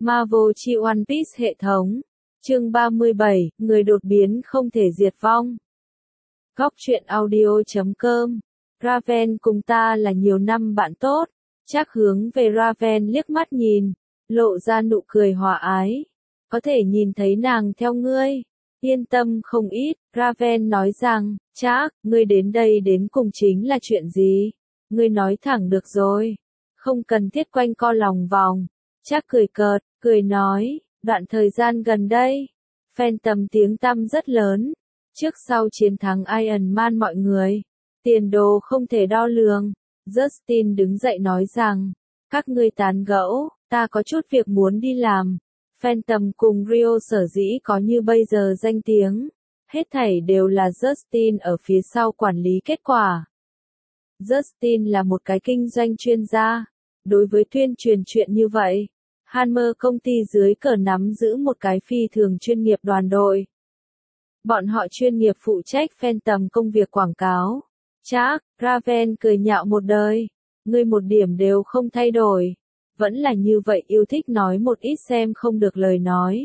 Marvel chi One Piece hệ thống. Chương 37, người đột biến không thể diệt vong. Góc truyện audio.com. Raven cùng ta là nhiều năm bạn tốt. Chắc hướng về Raven liếc mắt nhìn, lộ ra nụ cười hòa ái. Có thể nhìn thấy nàng theo ngươi. Yên tâm không ít, Raven nói rằng, chắc, ngươi đến đây đến cùng chính là chuyện gì? Ngươi nói thẳng được rồi. Không cần thiết quanh co lòng vòng. Chắc cười cợt, cười nói, đoạn thời gian gần đây, Phantom tiếng tăm rất lớn. Trước sau chiến thắng Iron Man mọi người, tiền đồ không thể đo lường. Justin đứng dậy nói rằng, các ngươi tán gẫu, ta có chút việc muốn đi làm. Phantom cùng Rio sở dĩ có như bây giờ danh tiếng, hết thảy đều là Justin ở phía sau quản lý kết quả. Justin là một cái kinh doanh chuyên gia. Đối với tuyên truyền chuyện như vậy, Hammer công ty dưới cờ nắm giữ một cái phi thường chuyên nghiệp đoàn đội. Bọn họ chuyên nghiệp phụ trách Phantom công việc quảng cáo. Chắc, Raven cười nhạo một đời. Ngươi một điểm đều không thay đổi. Vẫn là như vậy, yêu thích nói một ít xem không được lời nói.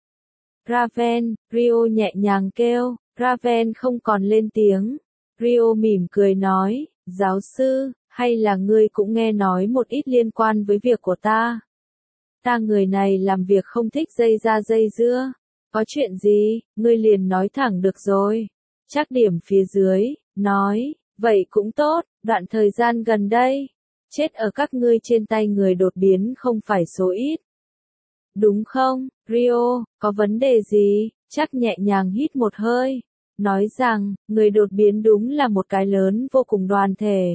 Raven, Rio nhẹ nhàng kêu. Raven không còn lên tiếng. Rio mỉm cười nói, giáo sư, hay là ngươi cũng nghe nói một ít liên quan với việc của ta? Ta người này làm việc không thích dây ra dây dưa. Có chuyện gì, ngươi liền nói thẳng được rồi. Chắc điểm phía dưới, nói, vậy cũng tốt, đoạn thời gian gần đây, chết ở các ngươi trên tay người đột biến không phải số ít. Đúng không, Rio, có vấn đề gì? Chắc nhẹ nhàng hít một hơi, nói rằng, người đột biến đúng là một cái lớn vô cùng đoàn thể.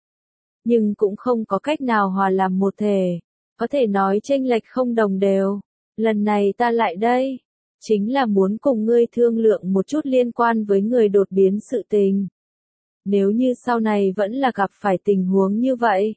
Nhưng cũng không có cách nào hòa làm một thể. Có thể nói chênh lệch không đồng đều. Lần này ta lại đây, chính là muốn cùng ngươi thương lượng một chút liên quan với người đột biến sự tình. Nếu như sau này vẫn là gặp phải tình huống như vậy,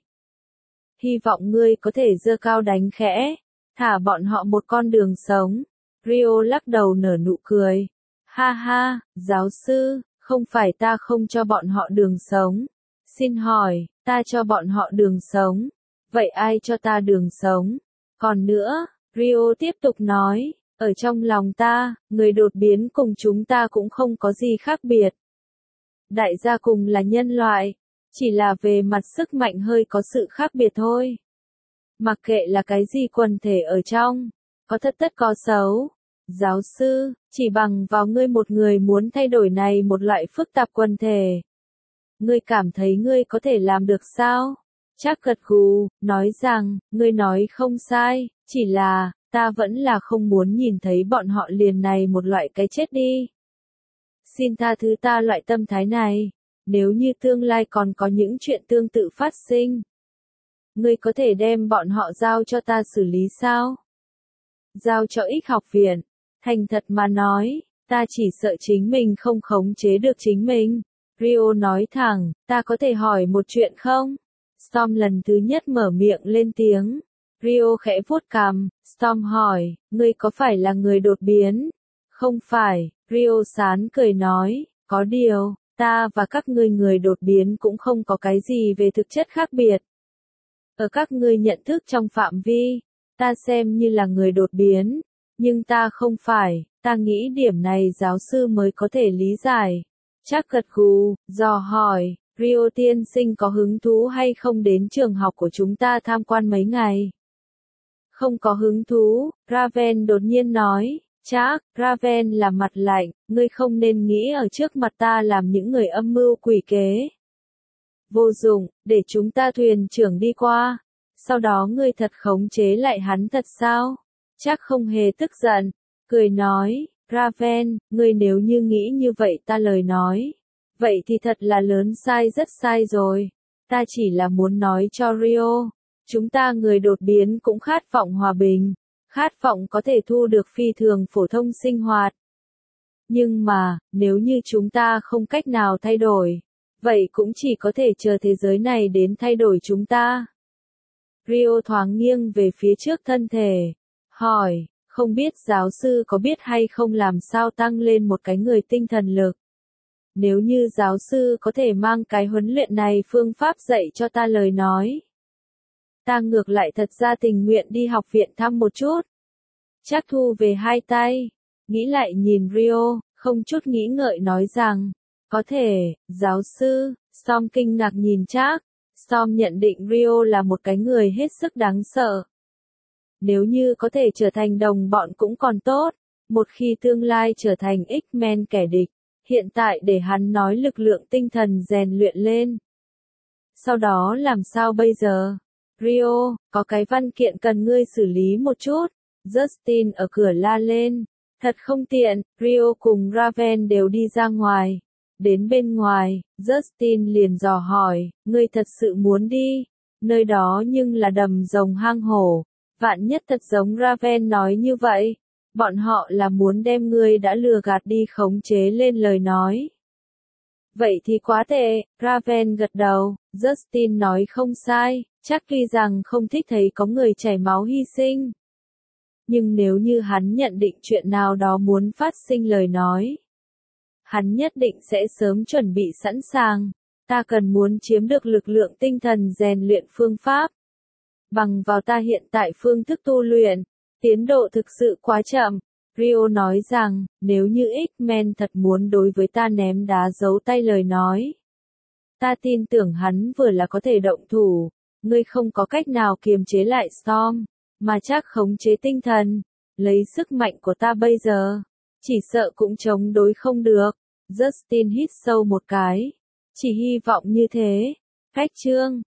hy vọng ngươi có thể giơ cao đánh khẽ, thả bọn họ một con đường sống. Rio lắc đầu nở nụ cười. Ha ha, giáo sư, không phải ta không cho bọn họ đường sống. Xin hỏi, ta cho bọn họ đường sống. Vậy ai cho ta đường sống? Còn nữa, Rio tiếp tục nói, ở trong lòng ta, người đột biến cùng chúng ta cũng không có gì khác biệt. Đại gia cùng là nhân loại, chỉ là về mặt sức mạnh hơi có sự khác biệt thôi. Mặc kệ là cái gì quần thể ở trong, có tất có xấu. Giáo sư, chỉ bằng vào ngươi một người muốn thay đổi này một loại phức tạp quần thể. Ngươi cảm thấy ngươi có thể làm được sao? Chắc gật gù, nói rằng, ngươi nói không sai, chỉ là, ta vẫn là không muốn nhìn thấy bọn họ liền này một loại cái chết đi. Xin tha thứ ta loại tâm thái này, nếu như tương lai còn có những chuyện tương tự phát sinh. Ngươi có thể đem bọn họ giao cho ta xử lý sao? Giao cho X học viện, thành thật mà nói, ta chỉ sợ chính mình không khống chế được chính mình. Rio nói thẳng, ta có thể hỏi một chuyện không? Storm lần thứ nhất mở miệng lên tiếng. Rio khẽ vuốt cằm, Storm hỏi, ngươi có phải là người đột biến? Không phải, Rio sán cười nói, có điều, ta và các ngươi người đột biến cũng không có cái gì về thực chất khác biệt. Ở các ngươi nhận thức trong phạm vi, ta xem như là người đột biến, nhưng ta không phải, ta nghĩ điểm này giáo sư mới có thể lý giải. Chắc gật gù, dò hỏi, Rio tiên sinh có hứng thú hay không đến trường học của chúng ta tham quan mấy ngày? Không có hứng thú, Raven đột nhiên nói. Chắc, Raven là mặt lạnh, ngươi không nên nghĩ ở trước mặt ta làm những người âm mưu quỷ kế. Vô dụng, để chúng ta thuyền trưởng đi qua. Sau đó ngươi thật khống chế lại hắn thật sao? Chắc không hề tức giận, cười nói, Raven, ngươi nếu như nghĩ như vậy ta lời nói. Vậy thì thật là lớn sai rất sai rồi. Ta chỉ là muốn nói cho Rio, chúng ta người đột biến cũng khát vọng hòa bình. Khát vọng có thể thu được phi thường phổ thông sinh hoạt. Nhưng mà, nếu như chúng ta không cách nào thay đổi, vậy cũng chỉ có thể chờ thế giới này đến thay đổi chúng ta. Rio thoáng nghiêng về phía trước thân thể, hỏi, không biết giáo sư có biết hay không làm sao tăng lên một cái người tinh thần lực. Nếu như giáo sư có thể mang cái huấn luyện này phương pháp dạy cho ta lời nói. Ta ngược lại thật ra tình nguyện đi học viện thăm một chút. Chắc thu về hai tay. Nghĩ lại nhìn Rio, không chút nghĩ ngợi nói rằng, có thể, giáo sư. Storm kinh ngạc nhìn Trác. Storm nhận định Rio là một cái người hết sức đáng sợ. Nếu như có thể trở thành đồng bọn cũng còn tốt. Một khi tương lai trở thành X-Men kẻ địch, hiện tại để hắn nói lực lượng tinh thần rèn luyện lên. Sau đó làm sao bây giờ? Rio, có cái văn kiện cần ngươi xử lý một chút. Justin ở cửa la lên. Thật không tiện, Rio cùng Raven đều đi ra ngoài. Đến bên ngoài, Justin liền dò hỏi, ngươi thật sự muốn đi? Nơi đó nhưng là đầm rồng hang hổ. Vạn nhất thật giống Raven nói như vậy. Bọn họ là muốn đem ngươi đã lừa gạt đi khống chế lên lời nói. Vậy thì quá tệ, Raven gật đầu, Justin nói không sai, chắc tuy rằng không thích thấy có người chảy máu hy sinh. Nhưng nếu như hắn nhận định chuyện nào đó muốn phát sinh lời nói, hắn nhất định sẽ sớm chuẩn bị sẵn sàng. Ta cần muốn chiếm được lực lượng tinh thần rèn luyện phương pháp. Bằng vào ta hiện tại phương thức tu luyện, tiến độ thực sự quá chậm. Rio nói rằng, nếu như X-Men thật muốn đối với ta ném đá giấu tay lời nói. Ta tin tưởng hắn vừa là có thể động thủ, ngươi không có cách nào kiềm chế lại Storm, mà chắc khống chế tinh thần, lấy sức mạnh của ta bây giờ, chỉ sợ cũng chống đối không được. Justin hít sâu một cái, chỉ hy vọng như thế. Cách chương